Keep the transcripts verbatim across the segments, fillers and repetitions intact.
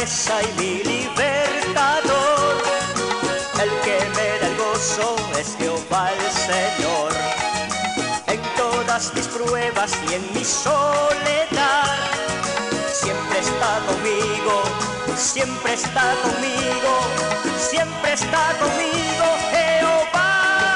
fortaleza y mi libertador. El que me da el gozo es Jehová el Señor. En todas mis pruebas y en mi soledad, siempre está conmigo, siempre está conmigo, siempre está conmigo Jehová.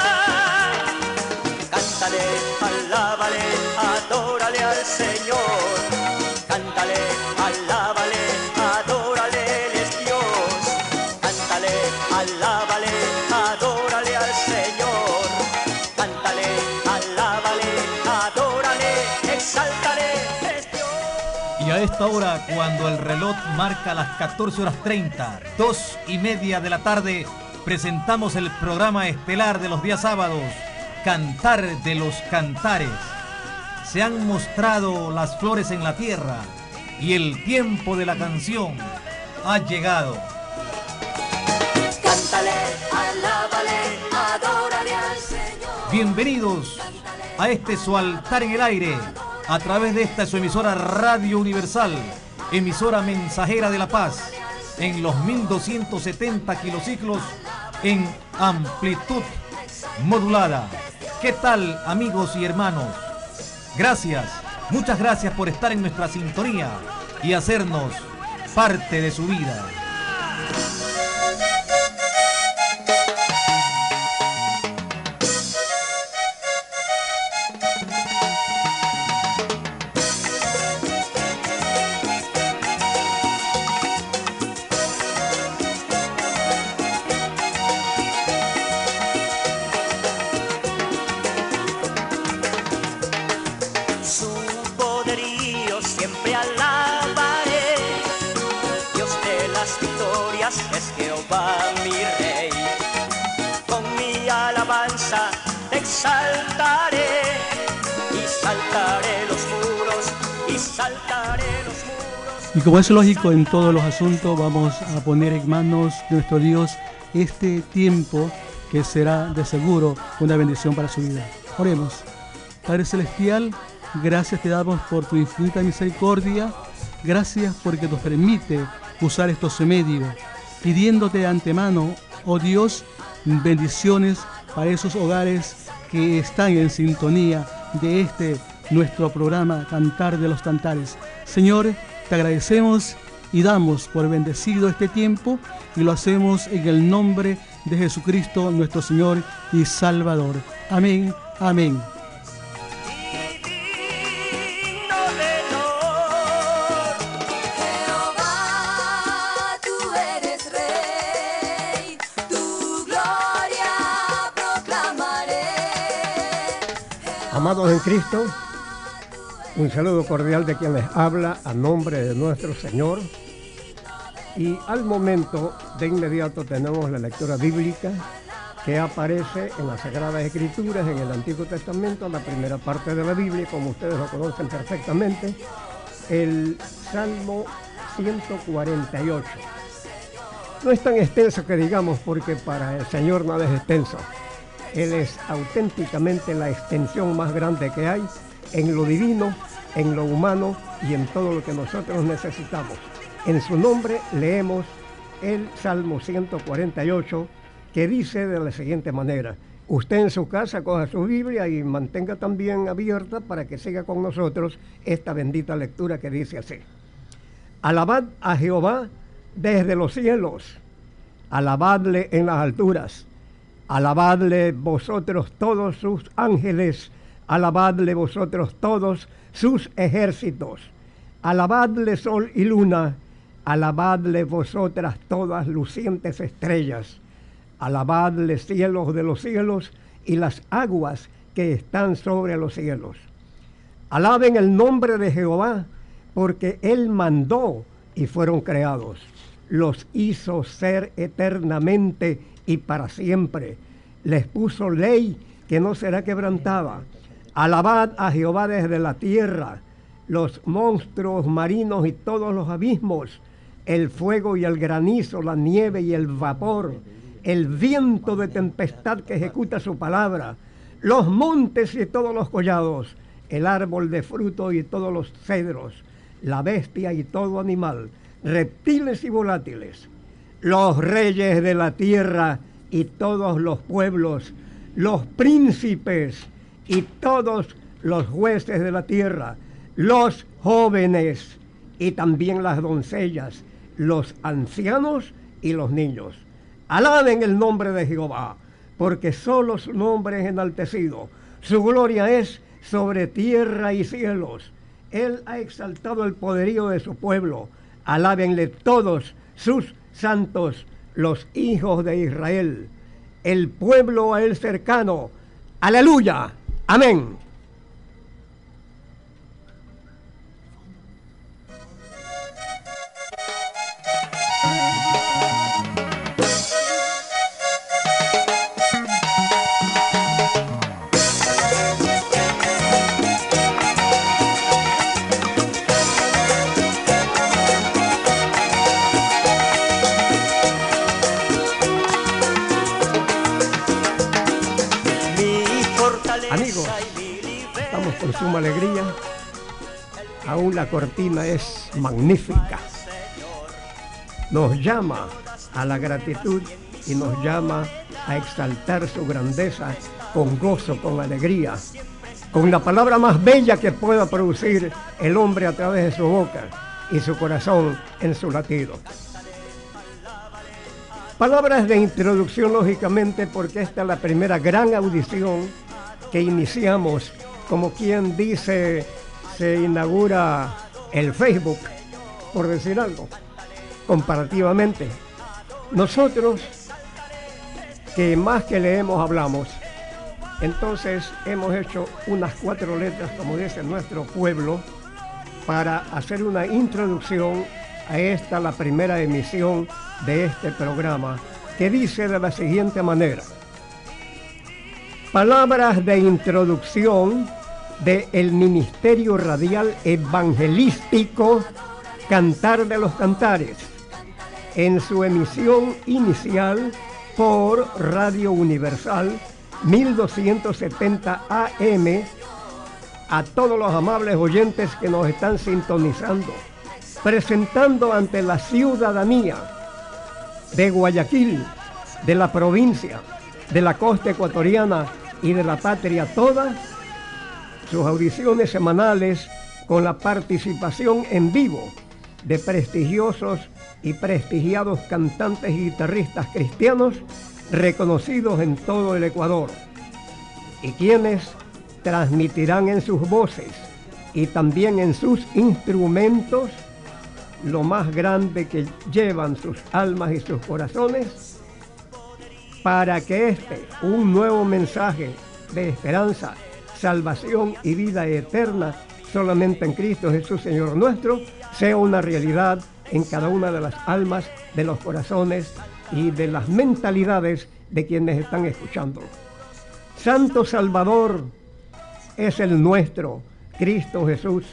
Cántale, alábale, adórale al Señor. Cántale, alábale, adórale, Él es Dios. Cántale, alábale, adórale al Señor. Cántale, alábale, adórale, exáltale, es Dios. Y a esta hora, cuando el reloj marca las catorce horas treinta, dos y media de la tarde, presentamos el programa estelar de los días sábados, Cantar de los Cantares. Se han mostrado las flores en la tierra y el tiempo de la canción ha llegado. Cántale, alábale, adórale al Señor. Bienvenidos a este su altar en el aire, a través de esta su emisora Radio Universal, emisora mensajera de la paz, en los mil doscientos setenta kilociclos en amplitud modulada. ¿Qué tal, amigos y hermanos? Gracias, muchas gracias por estar en nuestra sintonía y hacernos parte de su vida. Es Jehová mi Rey, con mi alabanza te exaltaré y saltaré los muros, y saltaré los muros. Y como es lógico en todos los asuntos, vamos a poner en manos de nuestro Dios este tiempo que será de seguro una bendición para su vida. Oremos. Padre Celestial, gracias te damos por tu infinita misericordia, gracias porque nos permite usar estos medios, pidiéndote de antemano, oh Dios, bendiciones para esos hogares que están en sintonía de este nuestro programa Cantar de los Cantares. Señor, te agradecemos y damos por bendecido este tiempo y lo hacemos en el nombre de Jesucristo, nuestro Señor y Salvador. Amén, amén. Amados en Cristo, un saludo cordial de quien les habla a nombre de nuestro Señor. Y al momento, de inmediato, tenemos la lectura bíblica que aparece en las Sagradas Escrituras, en el Antiguo Testamento, la primera parte de la Biblia, como ustedes lo conocen perfectamente, el Salmo ciento cuarenta y ocho. No es tan extenso que digamos, porque para el Señor nada es extenso. Él es auténticamente la extensión más grande que hay en lo divino, en lo humano y en todo lo que nosotros necesitamos. En su nombre leemos el Salmo ciento cuarenta y ocho, que dice de la siguiente manera. Usted en su casa coja su Biblia y mantenga también abierta para que siga con nosotros esta bendita lectura que dice así. Alabad a Jehová desde los cielos, alabadle en las alturas. Alabadle vosotros todos sus ángeles, alabadle vosotros todos sus ejércitos. Alabadle sol y luna, alabadle vosotras todas lucientes estrellas. Alabadle cielos de los cielos y las aguas que están sobre los cielos. Alaben el nombre de Jehová, porque Él mandó y fueron creados. Los hizo ser eternamente y para siempre. Les puso ley que no será quebrantada. Alabad a Jehová desde la tierra, los monstruos marinos y todos los abismos, el fuego y el granizo, la nieve y el vapor, el viento de tempestad que ejecuta su palabra, los montes y todos los collados, el árbol de fruto y todos los cedros, la bestia y todo animal, reptiles y volátiles, los reyes de la tierra y todos los pueblos, los príncipes y todos los jueces de la tierra, los jóvenes y también las doncellas, los ancianos y los niños. Alaben el nombre de Jehová, porque solo su nombre es enaltecido. Su gloria es sobre tierra y cielos. Él ha exaltado el poderío de su pueblo. Alábenle todos sus santos, los hijos de Israel, el pueblo a él cercano. Aleluya. Amén. Amigos, estamos con suma alegría. Aún la cortina es magnífica. Nos llama a la gratitud y nos llama a exaltar su grandeza con gozo, con alegría, con la palabra más bella que pueda producir el hombre a través de su boca y su corazón en su latido. Palabras de introducción, lógicamente, porque esta es la primera gran audición que iniciamos. Como quien dice, se inaugura el Facebook, por decir algo, comparativamente. Nosotros, que más que leemos, hablamos, entonces hemos hecho unas cuatro letras, como dice nuestro pueblo, para hacer una introducción a esta, la primera emisión de este programa, que dice de la siguiente manera: palabras de introducción del Ministerio Radial Evangelístico Cantar de los Cantares, en su emisión inicial por Radio Universal mil doscientos setenta A M, a todos los amables oyentes que nos están sintonizando, presentando ante la ciudadanía de Guayaquil, de la provincia, de la costa ecuatoriana y de la patria toda, sus audiciones semanales con la participación en vivo de prestigiosos y prestigiados cantantes y guitarristas cristianos reconocidos en todo el Ecuador, y quienes transmitirán en sus voces y también en sus instrumentos lo más grande que llevan sus almas y sus corazones, para que este, un nuevo mensaje de esperanza, salvación y vida eterna solamente en Cristo Jesús, Señor nuestro, sea una realidad en cada una de las almas, de los corazones y de las mentalidades de quienes están escuchando. Santo Salvador es el nuestro, Cristo Jesús.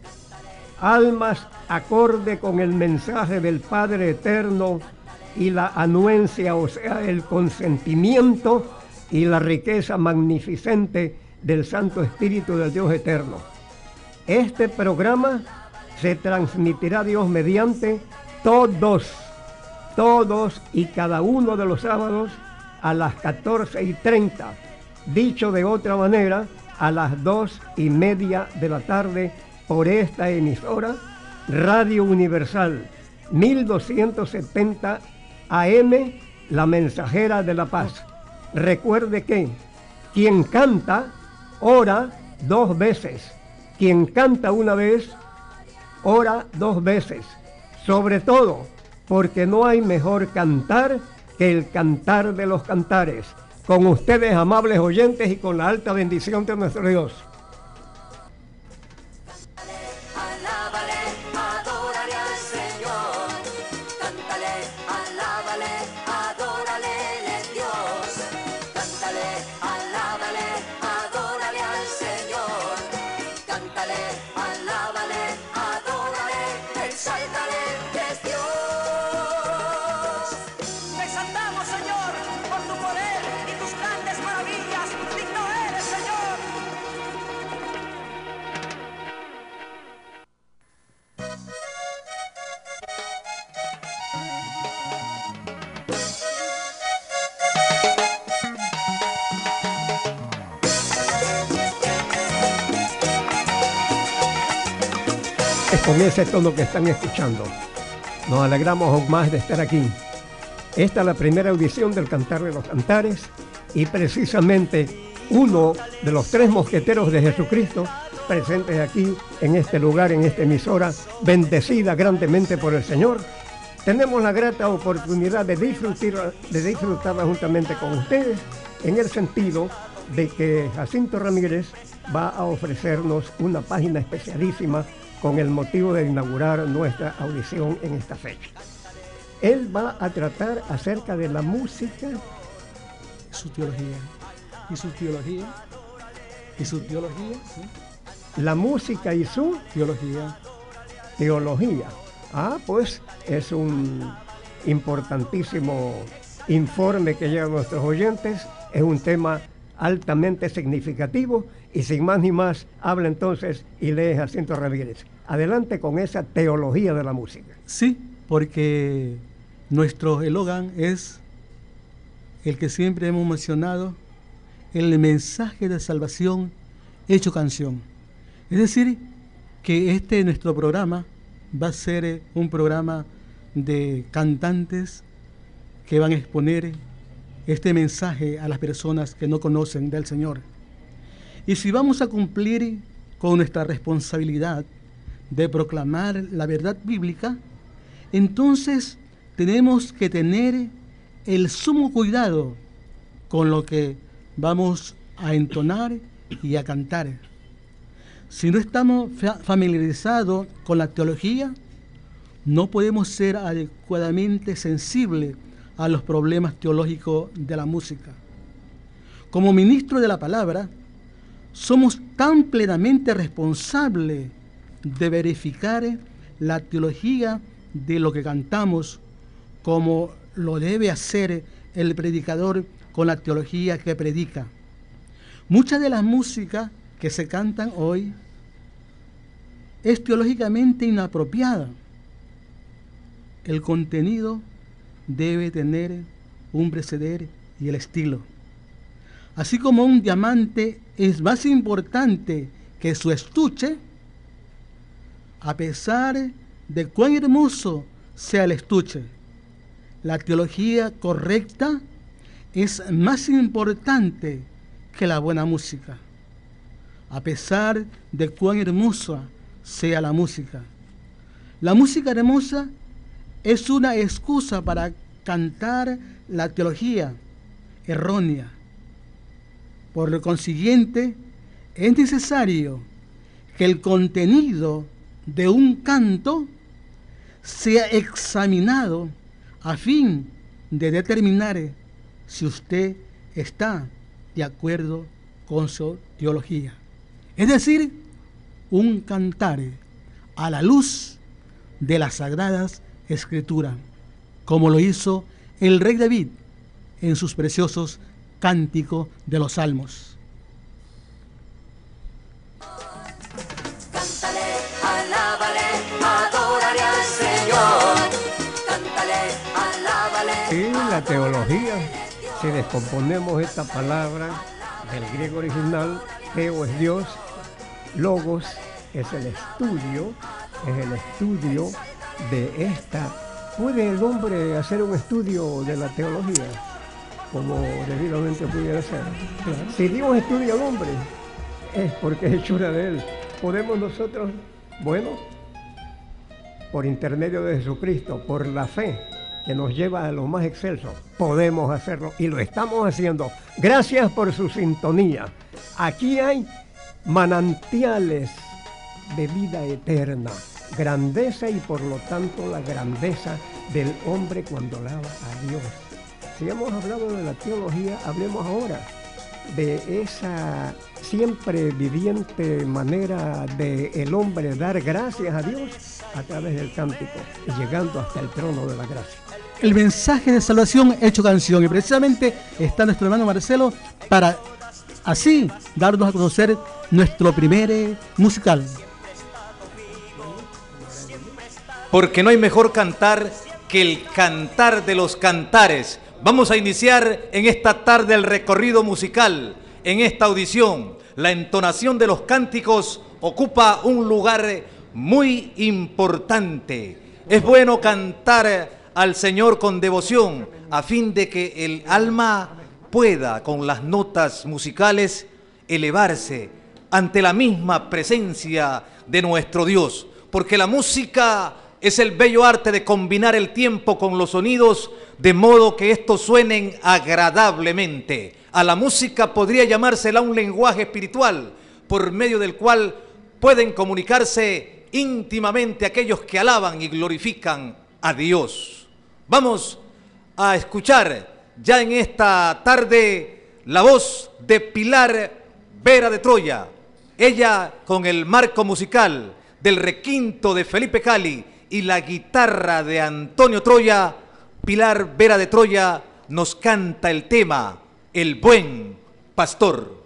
Almas acorde con el mensaje del Padre Eterno y la anuencia, o sea, el consentimiento y la riqueza magnificente del Santo Espíritu del Dios Eterno. Este programa se transmitirá, Dios mediante, todos, todos y cada uno de los sábados a las catorce y treinta. Dicho de otra manera, a las dos y media de la tarde por esta emisora, Radio Universal mil doscientos setenta A M, la mensajera de la paz. Recuerde que quien canta, ora dos veces. Quien canta una vez, ora dos veces. Sobre todo, porque no hay mejor cantar que el cantar de los cantares. Con ustedes, amables oyentes, y con la alta bendición de nuestro Dios. es con ese tono que están escuchando. Nos alegramos aún más de estar aquí. Esta es la primera audición del Cantar de los Cantares y precisamente uno de los tres mosqueteros de Jesucristo presentes aquí en este lugar, en esta emisora, bendecida grandemente por el Señor. Tenemos la grata oportunidad de disfrutar, de disfrutarla juntamente con ustedes, en el sentido de que Jacinto Ramírez va a ofrecernos una página especialísima con el motivo de inaugurar nuestra audición en esta fecha. Él va a tratar acerca de la música, Su teología. Y su teología. Y su teología. ¿Sí? la música y su Teología. teología. Ah, pues es un importantísimo informe que llega a nuestros oyentes, es un tema altamente significativo y sin más ni más habla entonces y lee Jacinto Ramírez. Adelante con esa teología de la música. Sí, porque nuestro eslogan es el que siempre hemos mencionado, el mensaje de salvación hecho canción. Es decir, que este nuestro programa va a ser un programa de cantantes que van a exponer este mensaje a las personas que no conocen del Señor. Y si vamos a cumplir con nuestra responsabilidad de proclamar la verdad bíblica, entonces tenemos que tener el sumo cuidado con lo que vamos a entonar y a cantar. Si no estamos familiarizados con la teología, no podemos ser adecuadamente sensibles a los problemas teológicos de la música. Como ministro de la palabra, somos tan plenamente responsables de verificar la teología de lo que cantamos como lo debe hacer el predicador con la teología que predica. Mucha de la música que se cantan hoy es teológicamente inapropiada. El contenido debe tener un preceder y el estilo. Así como un diamante es más importante que su estuche, a pesar de cuán hermoso sea el estuche, la teología correcta es más importante que la buena música, a pesar de cuán hermosa sea la música. La música hermosa es una excusa para cantar la teología errónea. Por lo consiguiente, es necesario que el contenido de un canto sea examinado a fin de determinar si usted está de acuerdo con su teología. Es decir, un cantar a la luz de las Sagradas Escrituras, como lo hizo el rey David en sus preciosos cánticos de los Salmos. Cántale, alábale, adórale al Señor. Cántale, alábale. Y la teología, si descomponemos esta palabra del griego original, teo es Dios, logos es el estudio, es el estudio de esta. ¿Puede el hombre hacer un estudio de la teología como debidamente pudiera ser? Claro. Si Dios estudia al hombre, es porque es hechura de él. ¿Podemos nosotros, bueno, por intermedio de Jesucristo, por la fe que nos lleva a lo más excelso, podemos hacerlo y lo estamos haciendo? Gracias por su sintonía. Aquí hay manantiales de vida eterna, grandeza y por lo tanto la grandeza del hombre cuando alaba a Dios. Si hemos hablado de la teología, hablemos ahora de esa siempre viviente manera de el hombre dar gracias a Dios a través del cántico, llegando hasta el trono de la gracia. El mensaje de salvación hecho canción, y precisamente está nuestro hermano Marcelo para así darnos a conocer nuestro primer musical. Porque no hay mejor cantar que el cantar de los cantares. Vamos a iniciar en esta tarde el recorrido musical. En esta audición, la entonación de los cánticos ocupa un lugar muy importante. Es bueno cantar al Señor con devoción a fin de que el alma pueda con las notas musicales elevarse ante la misma presencia de nuestro Dios, porque la música es el bello arte de combinar el tiempo con los sonidos de modo que estos suenen agradablemente. A la música podría llamársela un lenguaje espiritual por medio del cual pueden comunicarse íntimamente aquellos que alaban y glorifican a Dios. Vamos a escuchar ya en esta tarde la voz de Pilar Vera de Troya, ella con el marco musical del requinto de Felipe Cali y la guitarra de Antonio Troya. Pilar Vera de Troya nos canta el tema El Buen Pastor.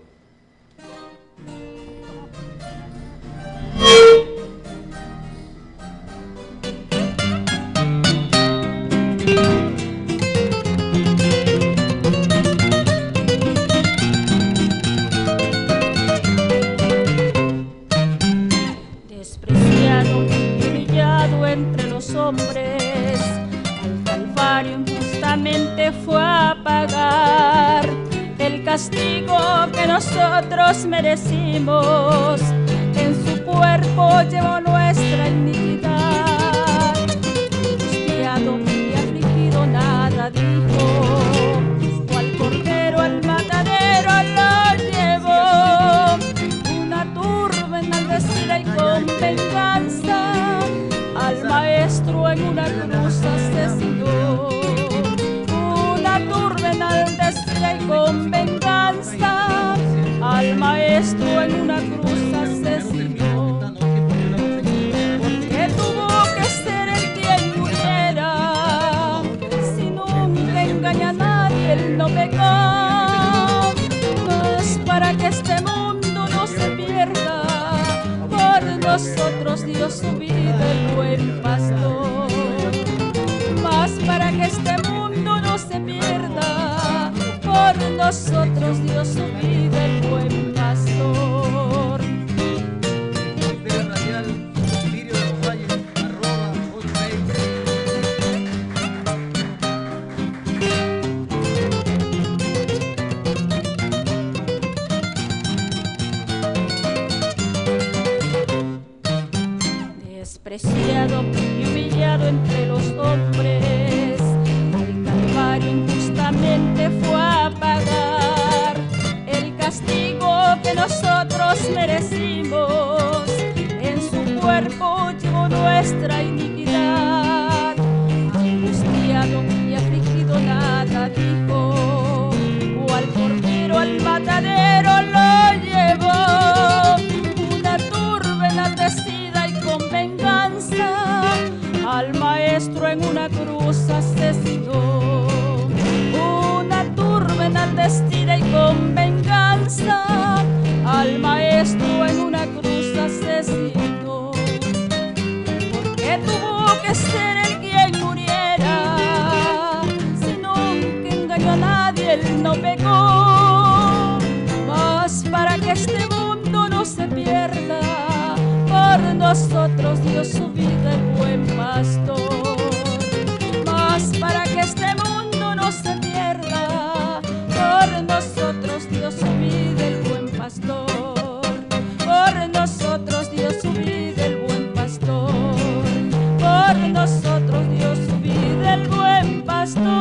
Despreciado y humillado entre los hombres, al Calvario injustamente fue a pagar el castigo que nosotros merecimos. En su cuerpo llevó nuestra iniquidad. Angustiado y afligido nada dijo, cual cordero al matadero lo llevó. Una turba enaldecida y con venganza al maestro en una cruz asesinó. Una turba enaldecida y con venganza al maestro en una cruz asesinó. Porque tuvo que ser el quien muriera, si nunca engaña a nadie él no pecó. Mas para que este mundo no se pierda, por nosotros dio su vida el buen pastor. Mas para que este mundo no se pierda, por nosotros dio su vida el buen pastor. Despreciado y humillado entre los hombres, al Calvario injustamente fue a pagar el castigo que nosotros merecimos. En su cuerpo llevó nuestra iniquidad. Angustiado y afligido nada dijo, cual cordero al matadero lo llevó. Una turba enaldecida y con venganza al maestro en una cruz asesinó. Una turba enaldecida y con venganza al maestro en una cruz asesinó. Porque tuvo que ser el quien muriera, si nunca engañó a nadie él no pecó. Mas para que este mundo no se pierda, por nosotros dio su vida el buen pastor. Mas para que este mundo no se pierda, por nosotros dio su vida el buen pastor. Por nosotros dio su vida el buen pastor. Por nosotros dio su vida el buen pastor.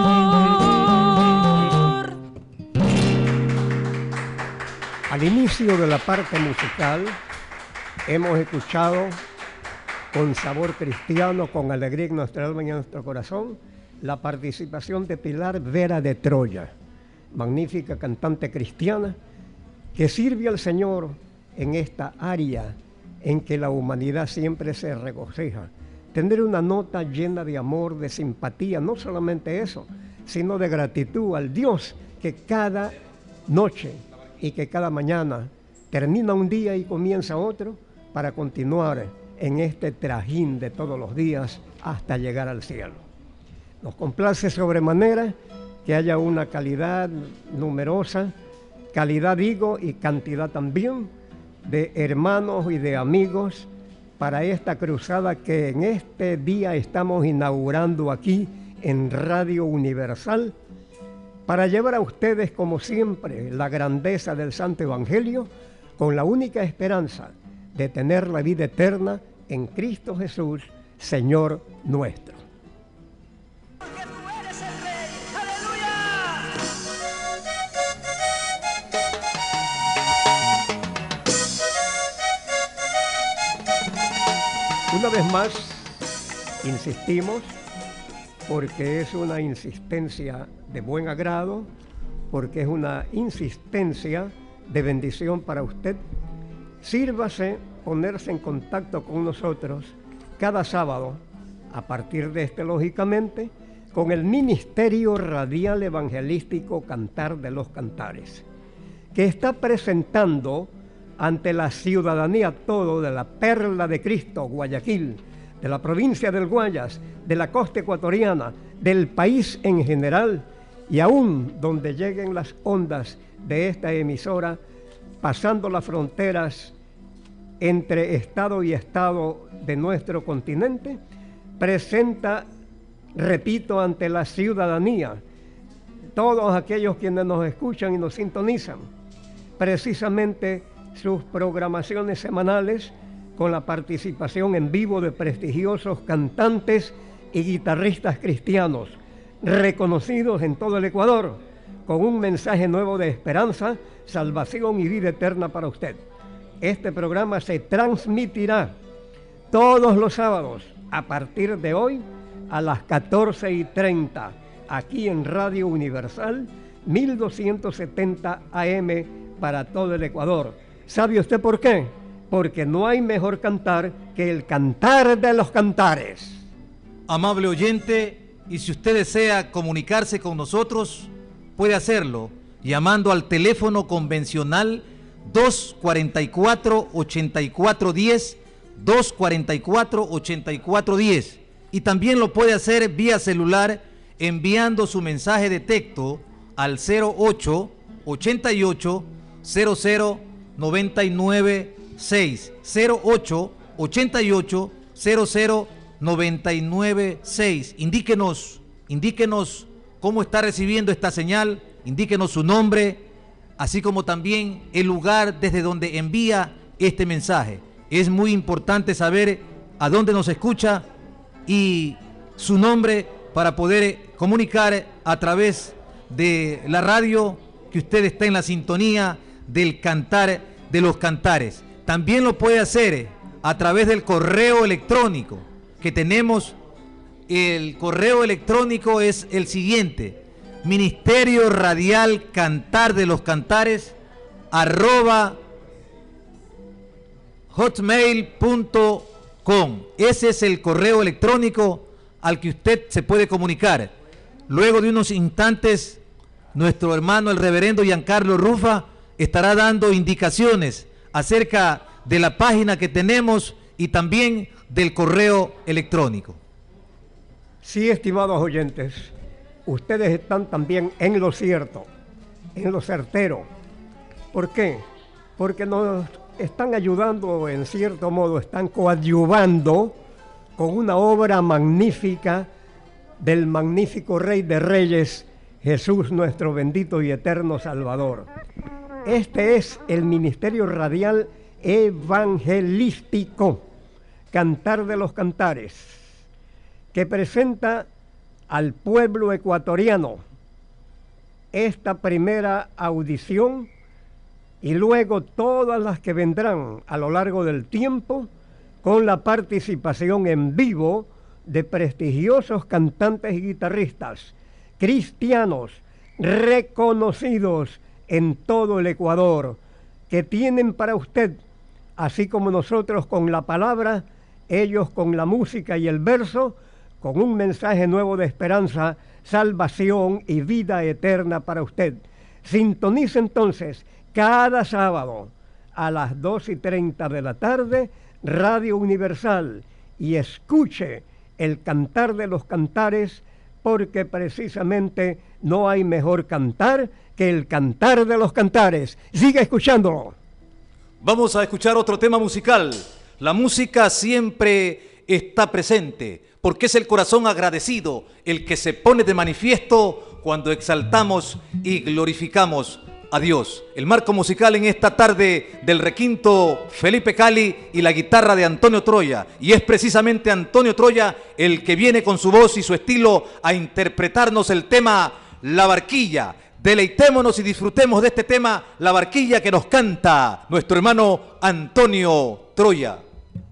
Al inicio de la parte musical hemos escuchado con sabor cristiano, con alegría en nuestra alma y en nuestro corazón, la participación de Pilar Vera de Troya, magnífica cantante cristiana que sirve al Señor en esta área en que la humanidad siempre se regocija. Tener una nota llena de amor, de simpatía, no solamente eso, sino de gratitud al Dios que cada noche y que cada mañana termina un día y comienza otro para continuar en este trajín de todos los días hasta llegar al cielo. Nos complace sobremanera que haya una calidad numerosa, calidad digo y cantidad también, de hermanos y de amigos para esta cruzada que en este día estamos inaugurando aquí en Radio Universal, para llevar a ustedes, como siempre, la grandeza del Santo Evangelio, con la única esperanza de tener la vida eterna en Cristo Jesús, Señor nuestro. Porque tú eres el Rey. ¡Aleluya! Una vez más, insistimos, porque es una insistencia de buen agrado, porque es una insistencia de bendición para usted. Sírvase ponerse en contacto con nosotros cada sábado, a partir de este, lógicamente, con el Ministerio Radial Evangelístico Cantar de los Cantares, que está presentando ante la ciudadanía todo de la Perla de Cristo, Guayaquil, de la provincia del Guayas, de la costa ecuatoriana, del país en general, y aún donde lleguen las ondas de esta emisora, pasando las fronteras entre estado y estado de nuestro continente, presenta, repito, ante la ciudadanía, todos aquellos quienes nos escuchan y nos sintonizan, precisamente sus programaciones semanales con la participación en vivo de prestigiosos cantantes y guitarristas cristianos, reconocidos en todo el Ecuador, con un mensaje nuevo de esperanza, salvación y vida eterna para usted. Este programa se transmitirá todos los sábados a partir de hoy a las catorce y treinta, aquí en Radio Universal, mil doscientos setenta A M para todo el Ecuador. ¿Sabe usted por qué? Porque no hay mejor cantar que el cantar de los cantares. Amable oyente, y si usted desea comunicarse con nosotros, puede hacerlo llamando al teléfono convencional dos cuarenta y cuatro, ochenta y cuatro diez, dos cuarenta y cuatro, ochenta y cuatro diez, y también lo puede hacer vía celular enviando su mensaje de texto al cero ocho, ochenta y ocho, cero cero, noventa y nueve seis, cero ocho, ochenta y ocho, cero cero, noventa y nueve seis. Indíquenos, indíquenos cómo está recibiendo esta señal, indíquenos su nombre, así como también el lugar desde donde envía este mensaje. Es muy importante saber a dónde nos escucha y su nombre para poder comunicar a través de la radio que usted está en la sintonía del cantar de los cantares. También lo puede hacer a través del correo electrónico que tenemos. El correo electrónico es el siguiente: Ministerio Radial Cantar de los Cantares arroba hotmail punto com. Ese es el correo electrónico al que usted se puede comunicar. Luego de unos instantes, nuestro hermano el reverendo Giancarlo Rufa estará dando indicaciones acerca de la página que tenemos y también del correo electrónico. Sí, estimados oyentes, ustedes están también en lo cierto, en lo certero. ¿Por qué? Porque nos están ayudando, en cierto modo, están coadyuvando con una obra magnífica del magnífico Rey de Reyes, Jesús nuestro bendito y eterno Salvador. Este es el Ministerio Radial Evangelístico, Cantar de los Cantares, que presenta al pueblo ecuatoriano esta primera audición y luego todas las que vendrán a lo largo del tiempo con la participación en vivo de prestigiosos cantantes y guitarristas cristianos reconocidos en todo el Ecuador, que tienen para usted, así como nosotros con la palabra, ellos con la música y el verso, con un mensaje nuevo de esperanza, salvación y vida eterna para usted. Sintonice entonces cada sábado a las dos y treinta de la tarde Radio Universal y escuche el cantar de los cantares, porque precisamente no hay mejor cantar que el cantar de los cantares. Siga escuchándolo. Vamos a escuchar otro tema musical. La música siempre está presente, porque es el corazón agradecido el que se pone de manifiesto cuando exaltamos y glorificamos a Dios. El marco musical en esta tarde del requinto Felipe Cali y la guitarra de Antonio Troya. Y es precisamente Antonio Troya el que viene con su voz y su estilo a interpretarnos el tema La Barquilla. Deleitémonos y disfrutemos de este tema, La Barquilla, que nos canta nuestro hermano Antonio Troya.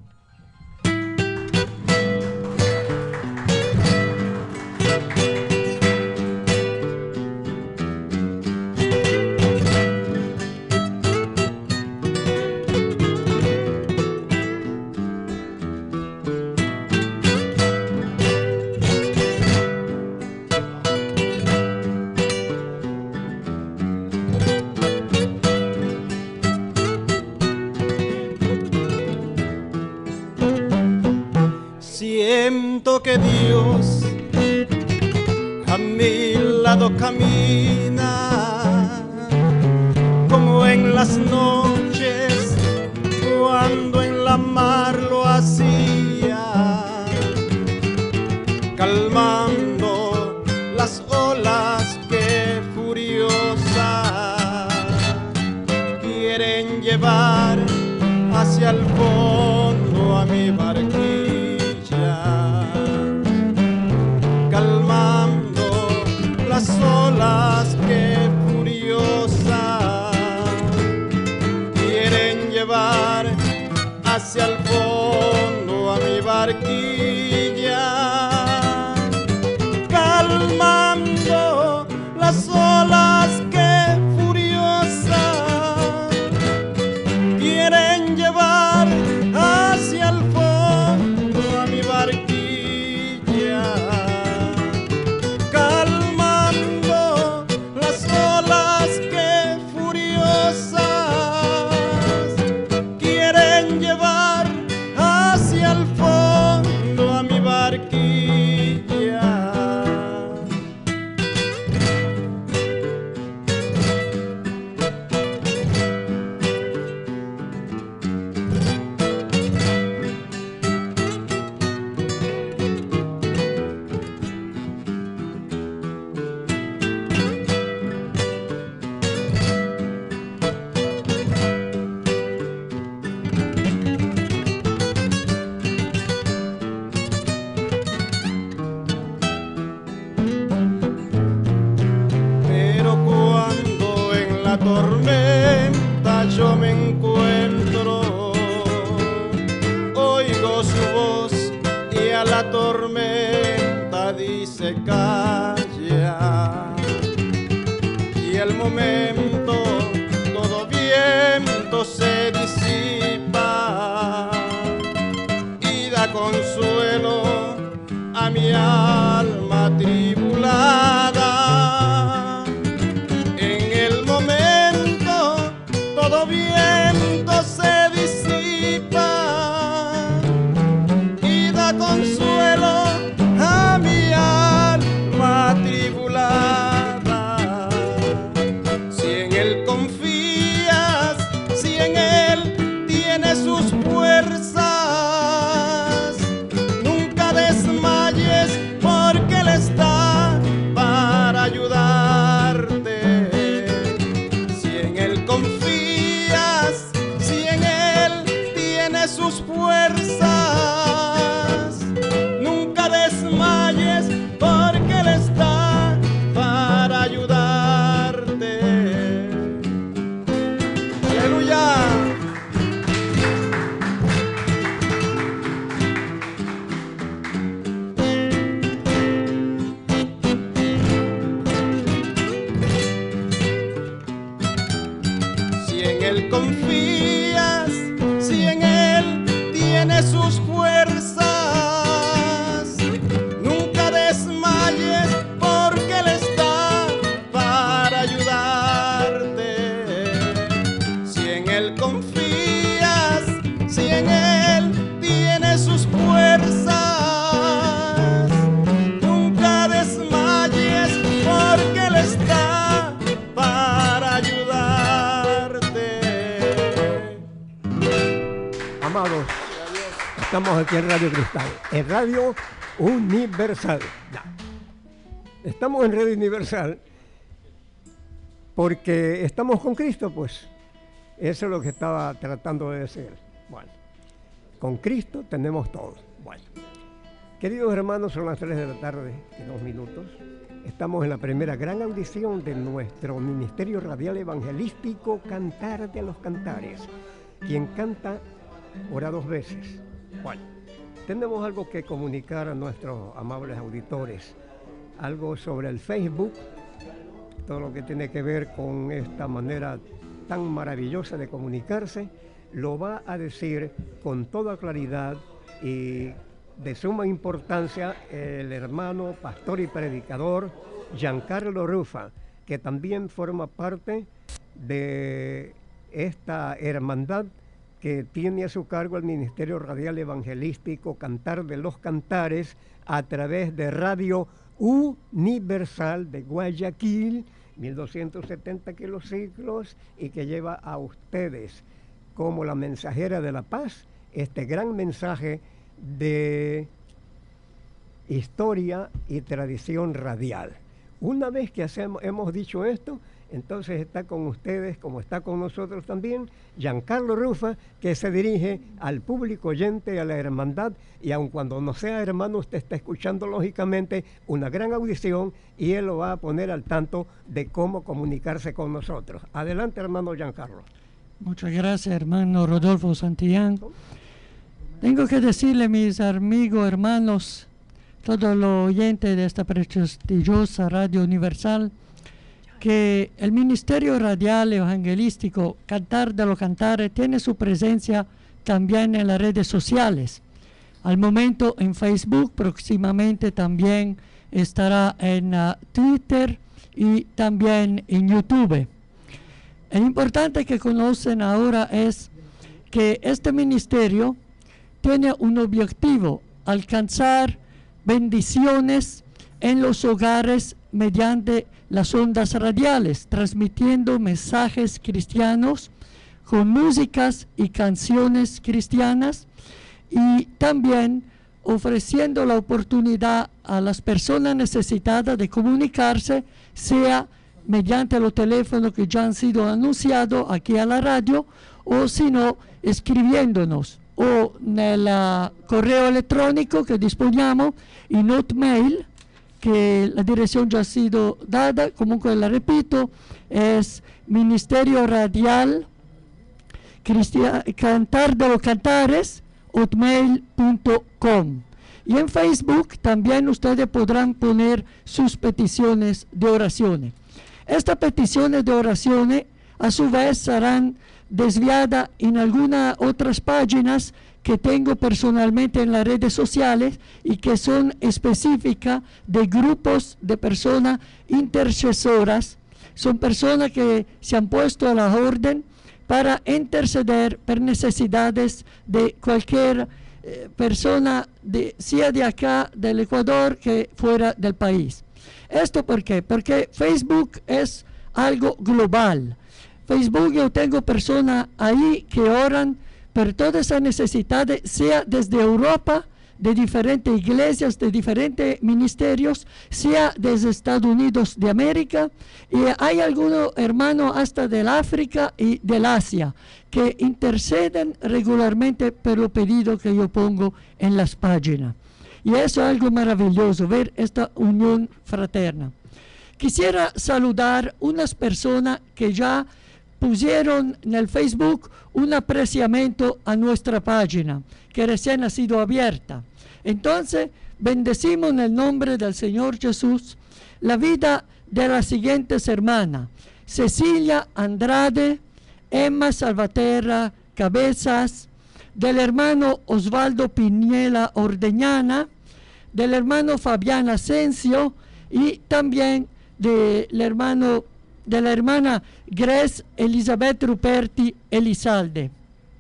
Siento que Dios a mi lado camina, como en las noches cuando en la mar lo hacía, calmando las olas que furiosas quieren llevar hacia el fondo a mi barquilla. Calmando las olas que furiosas quieren llevar hacia el fondo a mi barquilla. Calmando las olas que furiosas quieren llevar hacia el fondo a mi barquilla. Tormenta yo me encuentro, oigo su voz y a la tormenta dice calla, y al momento todo viento se disipa y da consuelo a mi alma tribulada. Todo viento se disipa y da consuelo a mi alma tribulada. Si en Él confías, si en Él tienes sus fuerzas, nunca desmayes porque Él está estamos aquí en Radio Cristal, en Radio Universal. Estamos en Radio Universal porque estamos con Cristo, pues. Eso es lo que estaba tratando de decir. Bueno, con Cristo tenemos todo. Bueno, queridos hermanos, son las tres de la tarde y dos minutos. Estamos en la primera gran audición de nuestro Ministerio Radial Evangelístico Cantar de los Cantares. Quien canta, ora dos veces. Bueno, tenemos algo que comunicar a nuestros amables auditores. Algo sobre el Facebook, todo lo que tiene que ver con esta manera tan maravillosa de comunicarse, lo va a decir con toda claridad y de suma importancia el hermano pastor y predicador Giancarlo Rufa, que también forma parte de esta hermandad que tiene a su cargo el Ministerio Radial Evangelístico Cantar de los Cantares a través de Radio Universal de Guayaquil, mil doscientos setenta kilociclos, y que lleva a ustedes como la mensajera de la paz este gran mensaje de historia y tradición radial. Una vez que hacemos, hemos dicho esto, entonces está con ustedes, como está con nosotros también, Giancarlo Rufa, que se dirige al público oyente, a la hermandad, y aun cuando no sea hermano, usted está escuchando lógicamente una gran audición y él lo va a poner al tanto de cómo comunicarse con nosotros. Adelante, hermano Giancarlo. Muchas gracias, hermano Rodolfo Santillán. Tengo que decirle, mis amigos, hermanos, todos los oyentes de esta prestigiosa Radio Universal, que el Ministerio Radial Evangelístico Cantar de los Cantares tiene su presencia también en las redes sociales. Al momento en Facebook, próximamente también estará en uh, Twitter y también en YouTube. El importante que conocen ahora es que este ministerio tiene un objetivo: alcanzar bendiciones en los hogares mediante las ondas radiales, transmitiendo mensajes cristianos con músicas y canciones cristianas, y también ofreciendo la oportunidad a las personas necesitadas de comunicarse, sea mediante los teléfonos que ya han sido anunciados aquí a la radio, o si no, escribiéndonos, o en el uh, correo electrónico que disponemos, y Hotmail, que la dirección ya ha sido dada, comunque la repito, es Ministerio Radial Cristia, Cantar de los Cantares, hotmail punto com. Y en Facebook también ustedes podrán poner sus peticiones de oraciones. Estas peticiones de oraciones a su vez serán desviadas en algunas otras páginas que tengo personalmente en las redes sociales y que son específicas de grupos de personas intercesoras. Son personas que se han puesto a la orden para interceder por necesidades de cualquier eh, persona, de, sea de acá, del Ecuador, que fuera del país. ¿Esto por qué? Porque Facebook es algo global. Facebook, yo tengo personas ahí que oran por todas esas necesidades, sea desde Europa, de diferentes iglesias, de diferentes ministerios, sea desde Estados Unidos de América, y hay algunos hermanos hasta del África y del Asia que interceden regularmente por los pedidos que yo pongo en las páginas. Y eso es algo maravilloso, ver esta unión fraterna. Quisiera saludar unas personas que ya pusieron en el Facebook un apreciamiento a nuestra página, que recién ha sido abierta. Entonces, bendecimos en el nombre del Señor Jesús la vida de las siguientes hermanas: Cecilia Andrade, Emma Salvaterra Cabezas, del hermano Osvaldo Piniela Ordeñana, del hermano Fabián Asensio, y también del hermano de la hermana Grace Elizabeth Ruperti Elizalde.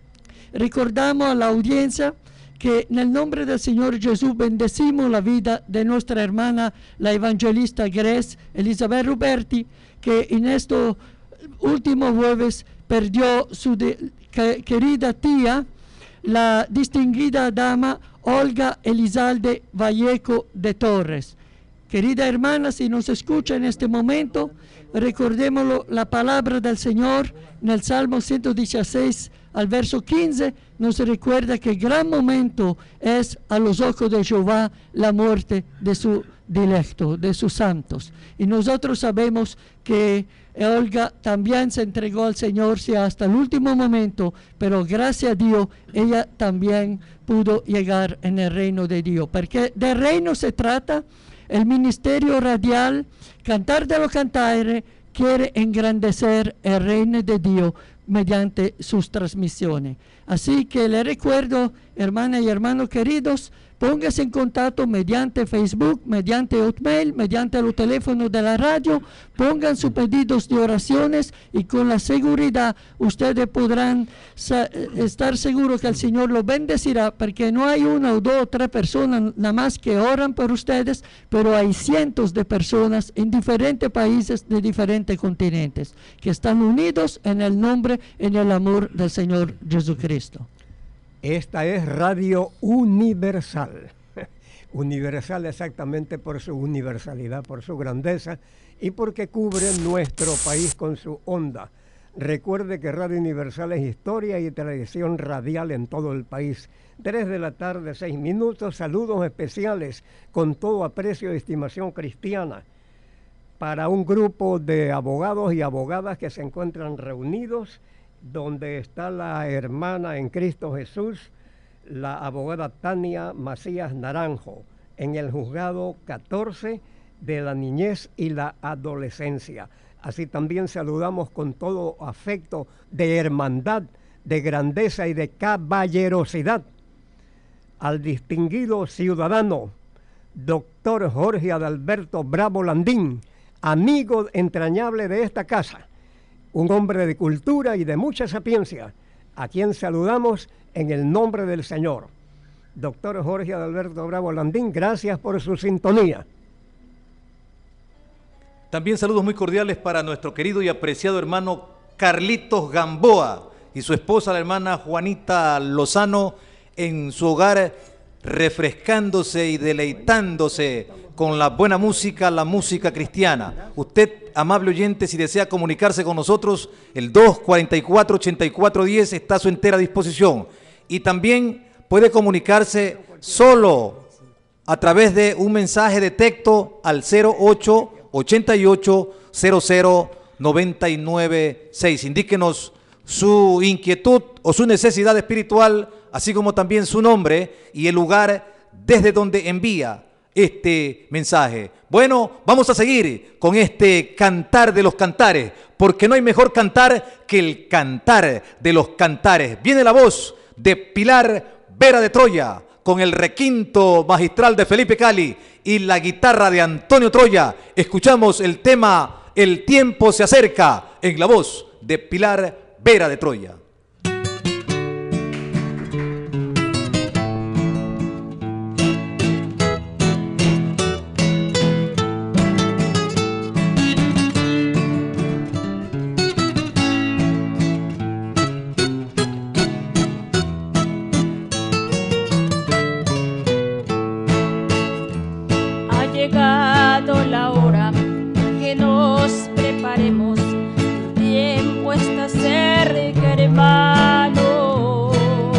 Recordamos a la audiencia que en el nombre del Señor Jesús bendecimos la vida de nuestra hermana, la evangelista Grace Elizabeth Ruperti, que en estos últimos jueves perdió su de, que, querida tía, la distinguida dama Olga Elizalde Vallejo de Torres. Querida hermana, si nos escucha en este momento, recordémoslo, la palabra del Señor en el Salmo ciento dieciséis al verso quince nos recuerda que gran momento es a los ojos de Jehová la muerte de su dilecto, de sus santos. Y nosotros sabemos que Olga también se entregó al Señor, sí, hasta el último momento, pero gracias a Dios ella también pudo llegar en el reino de Dios, porque de reino se trata. El ministerio radial, Cantar de los Cantares, quiere engrandecer el reino de Dios mediante sus transmisiones. Así que le recuerdo, hermanas y hermanos queridos, póngase en contacto mediante Facebook, mediante Hotmail, mediante los teléfonos de la radio, pongan sus pedidos de oraciones y con la seguridad ustedes podrán estar seguros que el Señor los bendecirá, porque no hay una o dos o tres personas nada más que oran por ustedes, pero hay cientos de personas en diferentes países de diferentes continentes que están unidos en el nombre, en el amor del Señor Jesucristo. Esta es Radio Universal. Universal exactamente por su universalidad, por su grandeza y porque cubre nuestro país con su onda. Recuerde que Radio Universal es historia y tradición radial en todo el país. Tres de la tarde, seis minutos, saludos especiales con todo aprecio y estimación cristiana para un grupo de abogados y abogadas que se encuentran reunidos, donde está la hermana en Cristo Jesús, la abogada Tania Macías Naranjo, en el juzgado catorce de la niñez y la adolescencia. Así también saludamos con todo afecto de hermandad, de grandeza y de caballerosidad al distinguido ciudadano, doctor Jorge Adalberto Bravo Landín, amigo entrañable de esta casa, un hombre de cultura y de mucha sapiencia, a quien saludamos en el nombre del Señor. Doctor Jorge Adalberto Bravo Landín, gracias por su sintonía. También saludos muy cordiales para nuestro querido y apreciado hermano Carlitos Gamboa y su esposa, la hermana Juanita Lozano, en su hogar, refrescándose y deleitándose con la buena música, la música cristiana. Usted, amable oyente, si desea comunicarse con nosotros, el dos cuarenta y cuatro, ochenta y cuatro diez está a su entera disposición. Y también puede comunicarse solo a través de un mensaje de texto al cero ocho ochenta y ocho cero cero noventa y nueve seis. Indíquenos su inquietud o su necesidad espiritual, así como también su nombre y el lugar desde donde envía este mensaje. Bueno, vamos a seguir con este cantar de los cantares, porque no hay mejor cantar que el cantar de los cantares. Viene la voz de Pilar Vera de Troya, con el requinto magistral de Felipe Cali y la guitarra de Antonio Troya. Escuchamos el tema El tiempo se acerca, en la voz de Pilar Vera de Troya. La hora que nos preparemos, el tiempo está cerca, hermanos.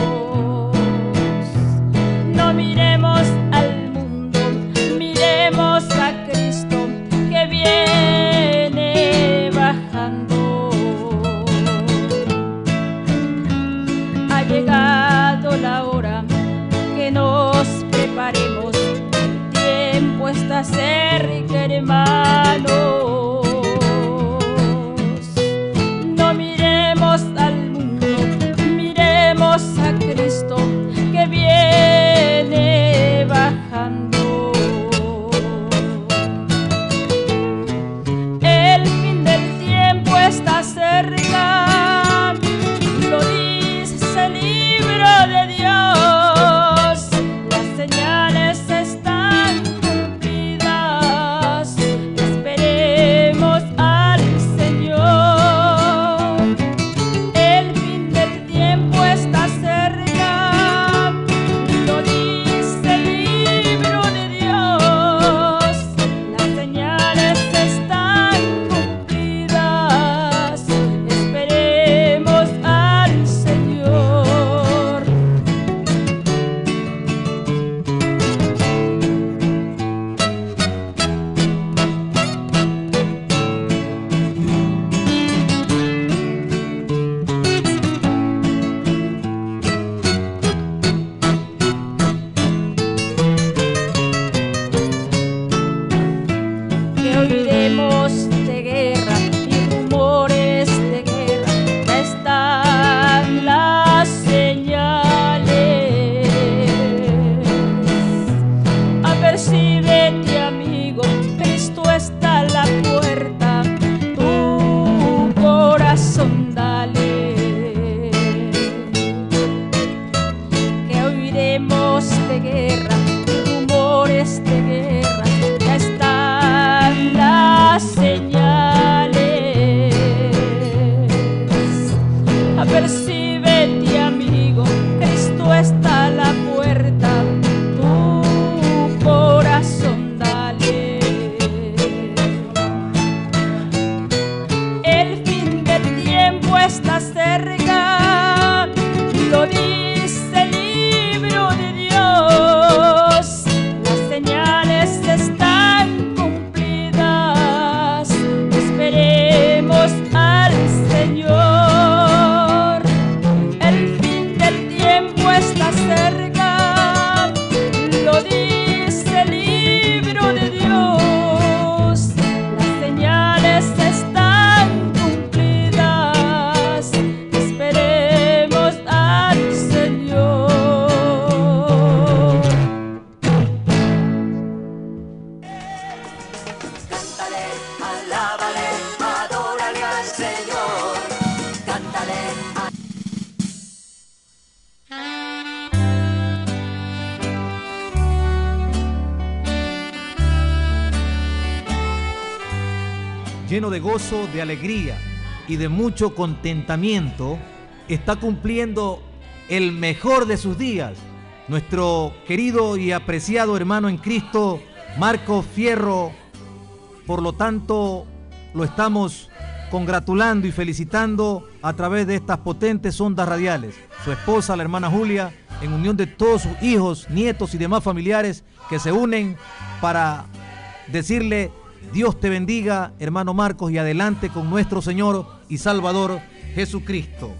No miremos al mundo, miremos a Cristo que viene bajando. Ha llegado la hora que nos preparemos, el tiempo está cerca, hermanos. No miremos al mundo, miremos a Cristo que viene bajando. El fin del tiempo está cerca, lo dice el libro de Dios. Las señales están cumplidas, esperemos de guerra, rumores de guerra, ya están las señales. Apercíbete, amigo, Cristo está a la puerta, tu corazón dale. El fin del tiempo está cerca, lo dice el libro de Dios. Las señales están cumplidas, esperemos al Señor. El fin del tiempo está cerca, lo dice el libro de Dios. Las señales están cumplidas, esperemos al Señor. Cántale, alábale, adórale al Señor. Cántale, a- Lleno de gozo, de alegría y de mucho contentamiento, está cumpliendo el mejor de sus días nuestro querido y apreciado hermano en Cristo, Marcos Fierro. Por lo tanto, lo estamos congratulando y felicitando a través de estas potentes ondas radiales. Su esposa, la hermana Julia, en unión de todos sus hijos, nietos y demás familiares que se unen para decirle: Dios te bendiga, hermano Marcos, y adelante con nuestro Señor y Salvador Jesucristo.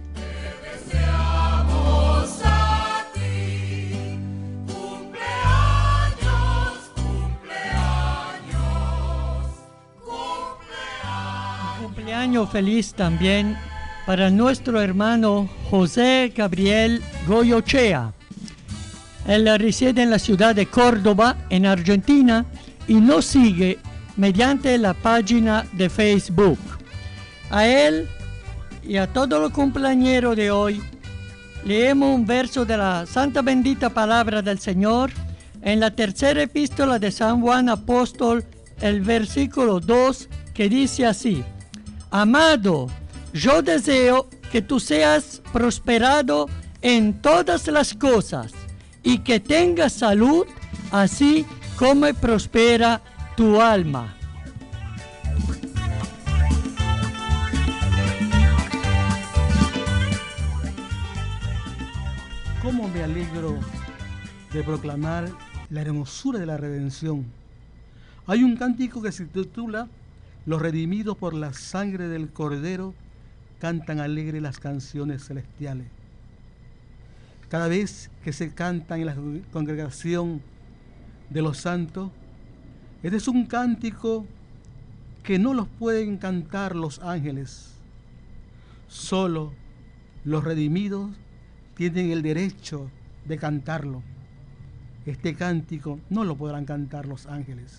Un cumpleaños feliz también para nuestro hermano José Gabriel Goyochea. Él reside en la ciudad de Córdoba, en Argentina, y nos sigue mediante la página de Facebook. A él y a todos los cumpleañeros de hoy, leemos un verso de la santa bendita palabra del Señor en la tercera epístola de San Juan Apóstol, el versículo dos, que dice así: Amado, yo deseo que tú seas prosperado en todas las cosas y que tengas salud, así como prospera tu alma. ¿Cómo me alegro de proclamar la hermosura de la redención? Hay un cántico que se titula Los redimidos por la sangre del Cordero cantan alegre las canciones celestiales. Cada vez que se cantan en la congregación de los santos, este es un cántico que no los pueden cantar los ángeles. Solo los redimidos tienen el derecho de cantarlo. Este cántico no lo podrán cantar los ángeles,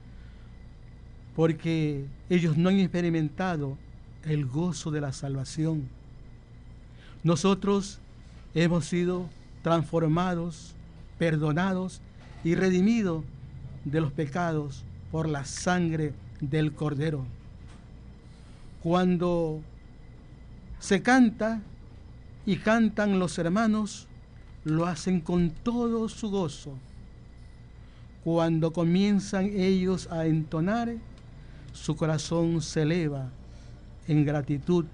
porque ellos no han experimentado el gozo de la salvación. Nosotros hemos sido transformados, perdonados y redimidos de los pecados por la sangre del Cordero. Cuando se canta y cantan los hermanos, lo hacen con todo su gozo. Cuando comienzan ellos a entonar, su corazón se eleva en gratitud.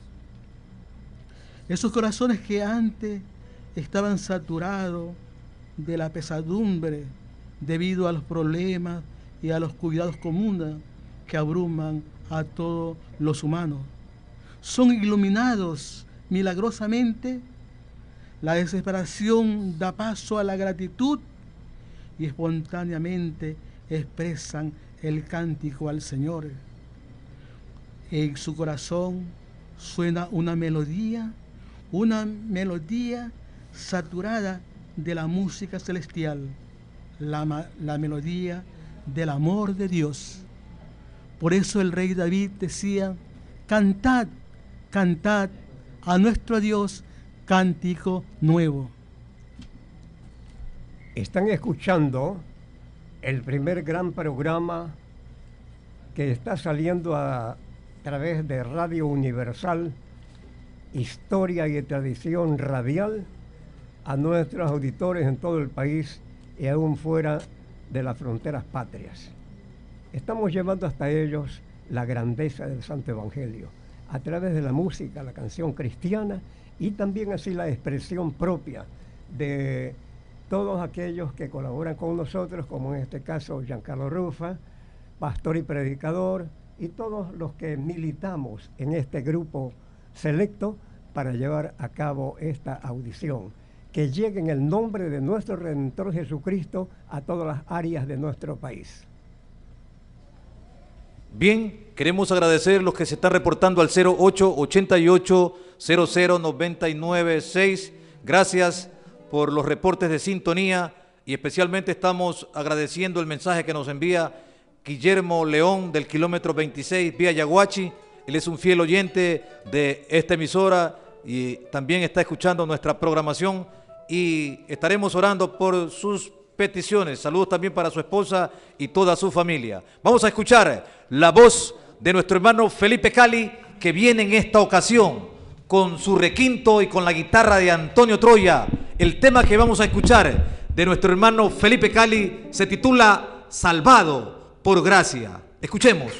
Esos corazones que antes estaban saturados de la pesadumbre debido a los problemas y a los cuidados comunes que abruman a todos los humanos, son iluminados milagrosamente. La desesperación da paso a la gratitud y espontáneamente expresan el cántico al Señor. En su corazón suena una melodía, una melodía saturada de la música celestial, la, la melodía del amor de Dios. Por eso el rey David decía: cantad, cantad a nuestro Dios cántico nuevo. Están escuchando el primer gran programa que está saliendo a través de Radio Universal, Historia y Tradición Radial, a nuestros auditores en todo el país y aún fuera de las fronteras patrias. Estamos llevando hasta ellos la grandeza del Santo Evangelio, a través de la música, la canción cristiana y también así la expresión propia de todos aquellos que colaboran con nosotros, como en este caso Giancarlo Rufa, pastor y predicador, y todos los que militamos en este grupo selecto para llevar a cabo esta audición, que llegue en el nombre de nuestro Redentor Jesucristo a todas las áreas de nuestro país. Bien, queremos agradecer los que se están reportando al cero ocho ochenta y ocho cero cero noventa y nueve seis. Gracias por los reportes de sintonía y especialmente estamos agradeciendo el mensaje que nos envía Guillermo León del kilómetro veintiséis vía Yaguachi. Él es un fiel oyente de esta emisora y también está escuchando nuestra programación y estaremos orando por sus peticiones. Saludos también para su esposa y toda su familia. Vamos a escuchar la voz de nuestro hermano Felipe Cali, que viene en esta ocasión con su requinto y con la guitarra de Antonio Troya. El tema que vamos a escuchar de nuestro hermano Felipe Cali se titula Salvado por Gracia. Escuchemos.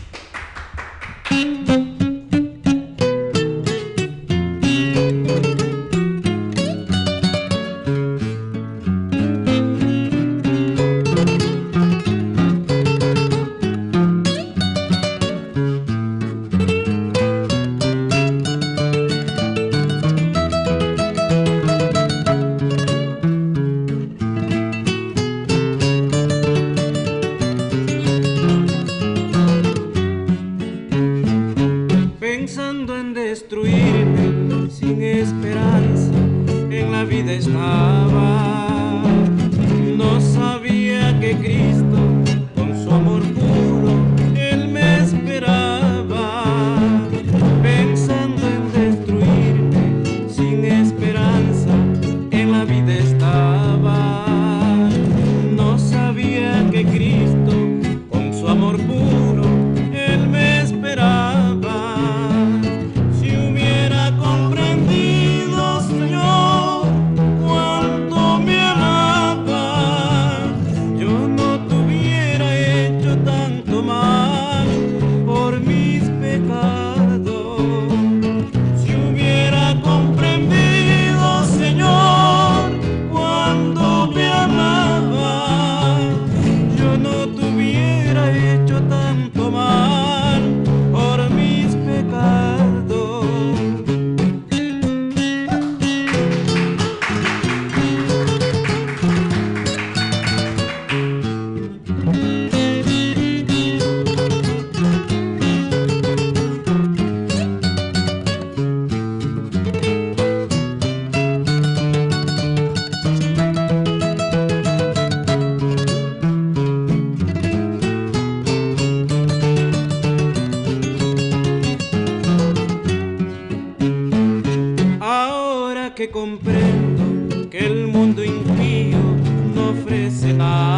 Comprendo que el mundo impío no ofrece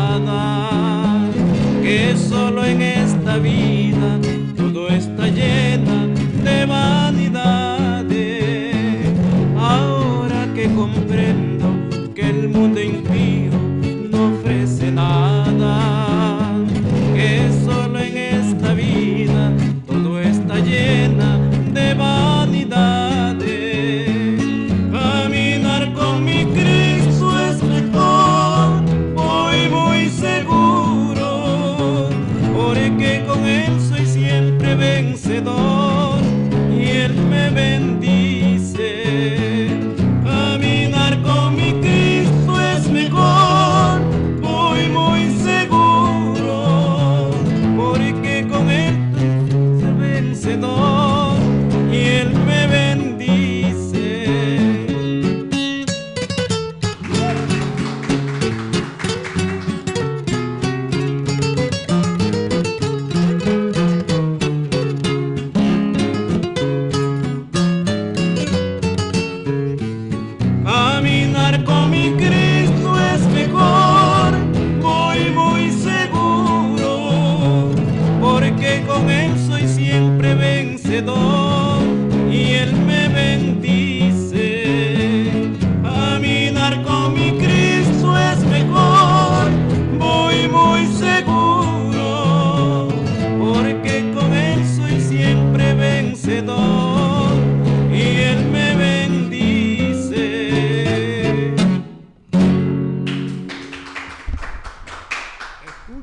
nada, que solo en esta vida todo está llena de vanidades. Ahora que comprendo que el mundo impío no ofrece nada, que solo en esta vida todo está llena de vanidades. Con él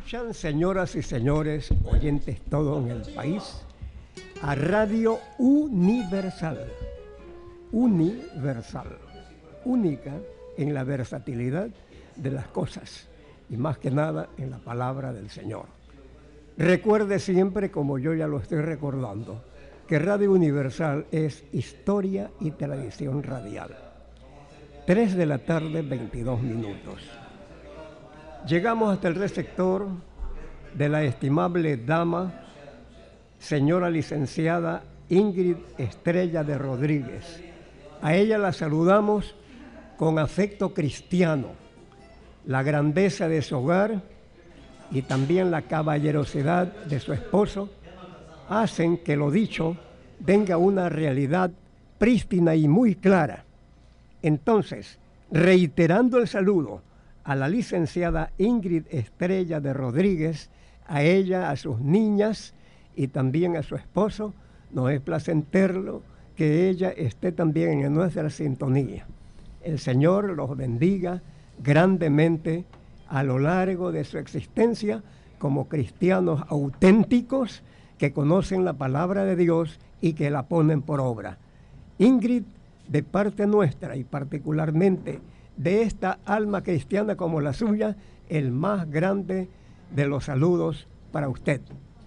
Escuchan, señoras y señores, oyentes todo en el país, a Radio Universal. Universal, única en la versatilidad de las cosas y más que nada en la palabra del Señor. Recuerde siempre, como yo ya lo estoy recordando, que Radio Universal es historia y tradición radial. tres de la tarde, veintidós minutos. Llegamos hasta el receptor de la estimable dama, señora licenciada Ingrid Estrella de Rodríguez. A ella la saludamos con afecto cristiano. La grandeza de su hogar y también la caballerosidad de su esposo hacen que lo dicho tenga una realidad prístina y muy clara. Entonces, reiterando el saludo a la licenciada Ingrid Estrella de Rodríguez, a ella, a sus niñas y también a su esposo, nos es placentero que ella esté también en nuestra sintonía. El Señor los bendiga grandemente a lo largo de su existencia como cristianos auténticos que conocen la palabra de Dios y que la ponen por obra. Ingrid, de parte nuestra y particularmente de esta alma cristiana como la suya, el más grande de los saludos para usted.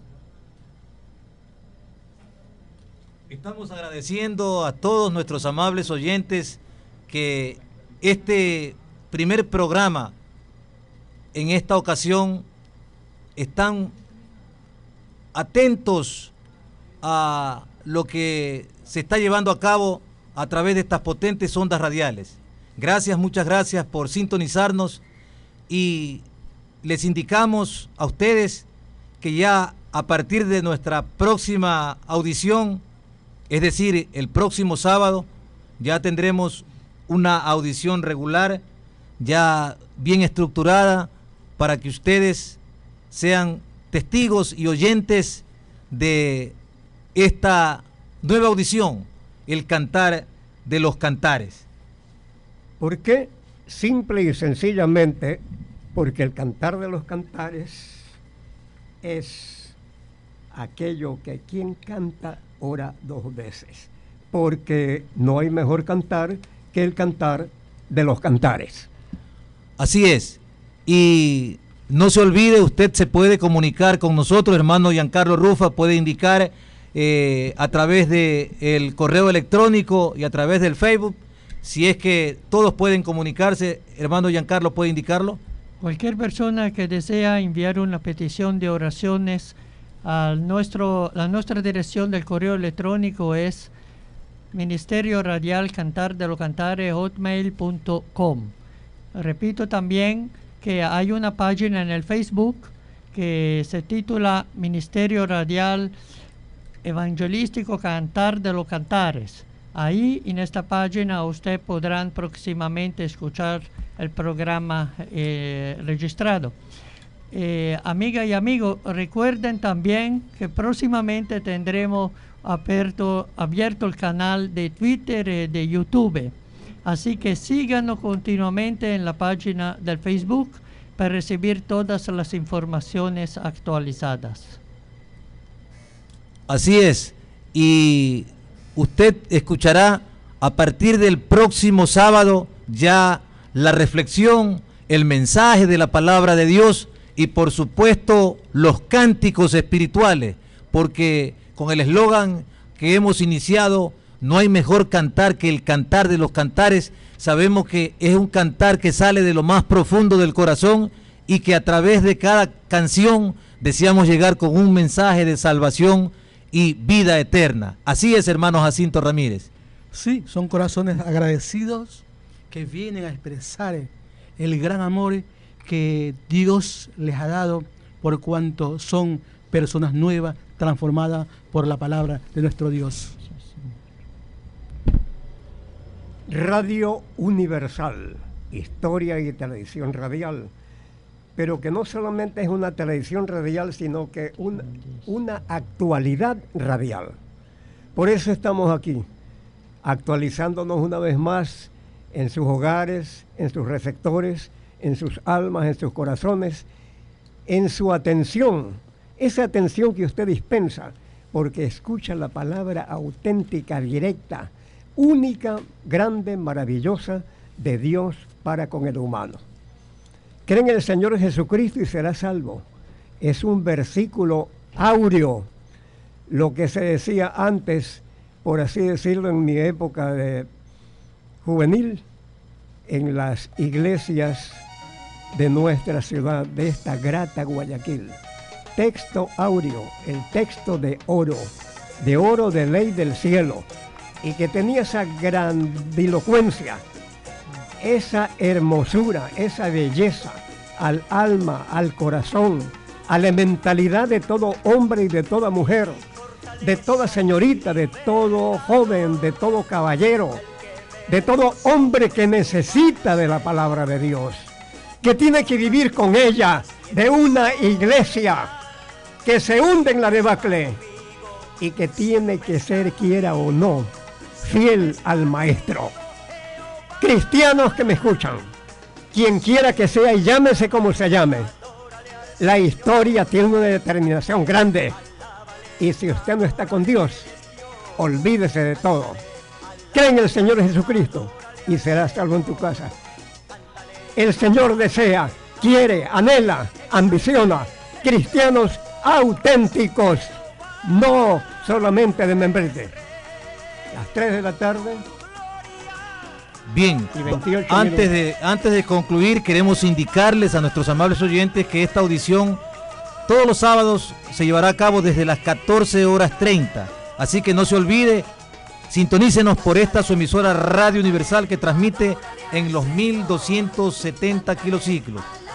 Estamos agradeciendo a todos nuestros amables oyentes que este primer programa en esta ocasión están atentos a lo que se está llevando a cabo a través de estas potentes ondas radiales. Gracias, muchas gracias por sintonizarnos y les indicamos a ustedes que ya a partir de nuestra próxima audición, es decir, el próximo sábado, ya tendremos una audición regular, ya bien estructurada, para que ustedes sean testigos y oyentes de esta nueva audición, el cantar de los cantares. ¿Por qué? Simple y sencillamente porque el cantar de los cantares es aquello que quien canta ora dos veces, porque no hay mejor cantar que el cantar de los cantares. Así es, y no se olvide, usted se puede comunicar con nosotros, hermano Giancarlo Rufa, puede indicar eh, a través del correo electrónico y a través del Facebook, si es que todos pueden comunicarse, hermano Giancarlo, ¿puede indicarlo? Cualquier persona que desea enviar una petición de oraciones a nuestro, la nuestra dirección del correo electrónico es Ministerio Radial Cantar de los Cantares hotmail punto com. Repito también que hay una página en el Facebook que se titula Ministerio Radial Evangelístico Cantar de los Cantares. Ahí en esta página usted podrán próximamente escuchar el programa eh, registrado. Eh, amiga y amigo, recuerden también que próximamente tendremos abierto, abierto el canal de Twitter y de YouTube. Así que síganos continuamente en la página del Facebook para recibir todas las informaciones actualizadas. Así es, y usted escuchará a partir del próximo sábado ya la reflexión, el mensaje de la palabra de Dios y por supuesto los cánticos espirituales, porque con el eslogan que hemos iniciado, no hay mejor cantar que el cantar de los cantares. Sabemos que es un cantar que sale de lo más profundo del corazón y que a través de cada canción deseamos llegar con un mensaje de salvación y vida eterna. Así es, hermano Jacinto Ramírez. Sí, son corazones agradecidos que vienen a expresar el gran amor que Dios les ha dado por cuanto son personas nuevas, transformadas por la palabra de nuestro Dios. Radio Universal, historia y tradición radial, pero que no solamente es una tradición radial, sino que un, una actualidad radial. Por eso estamos aquí, actualizándonos una vez más en sus hogares, en sus receptores, en sus almas, en sus corazones, en su atención, esa atención que usted dispensa, porque escucha la palabra auténtica, directa, única, grande, maravillosa de Dios para con el humano. Cree en el Señor Jesucristo y será salvo. Es un versículo áureo, lo que se decía antes, por así decirlo, en mi época de juvenil, en las iglesias de nuestra ciudad, de esta grata Guayaquil. Texto áureo, el texto de oro, de oro de ley del cielo, y que tenía esa grandilocuencia, esa hermosura, esa belleza al alma, al corazón, a la mentalidad de todo hombre y de toda mujer, de toda señorita, de todo joven, de todo caballero, de todo hombre que necesita de la palabra de Dios, que tiene que vivir con ella, de una iglesia que se hunde en la debacle y que tiene que ser, quiera o no, fiel al maestro. Cristianos que me escuchan, quien quiera que sea y llámese como se llame, la historia tiene una determinación grande, y si usted no está con Dios, olvídese de todo. Cree en el Señor Jesucristo y serás salvo en tu casa. El Señor desea, quiere, anhela, ambiciona cristianos auténticos, no solamente de membrete. Las tres de la tarde. Bien, antes de, antes de concluir, queremos indicarles a nuestros amables oyentes que esta audición todos los sábados se llevará a cabo desde las catorce horas treinta. Así que no se olvide, sintonícenos por esta su emisora Radio Universal, que transmite en los mil doscientos setenta kilociclos.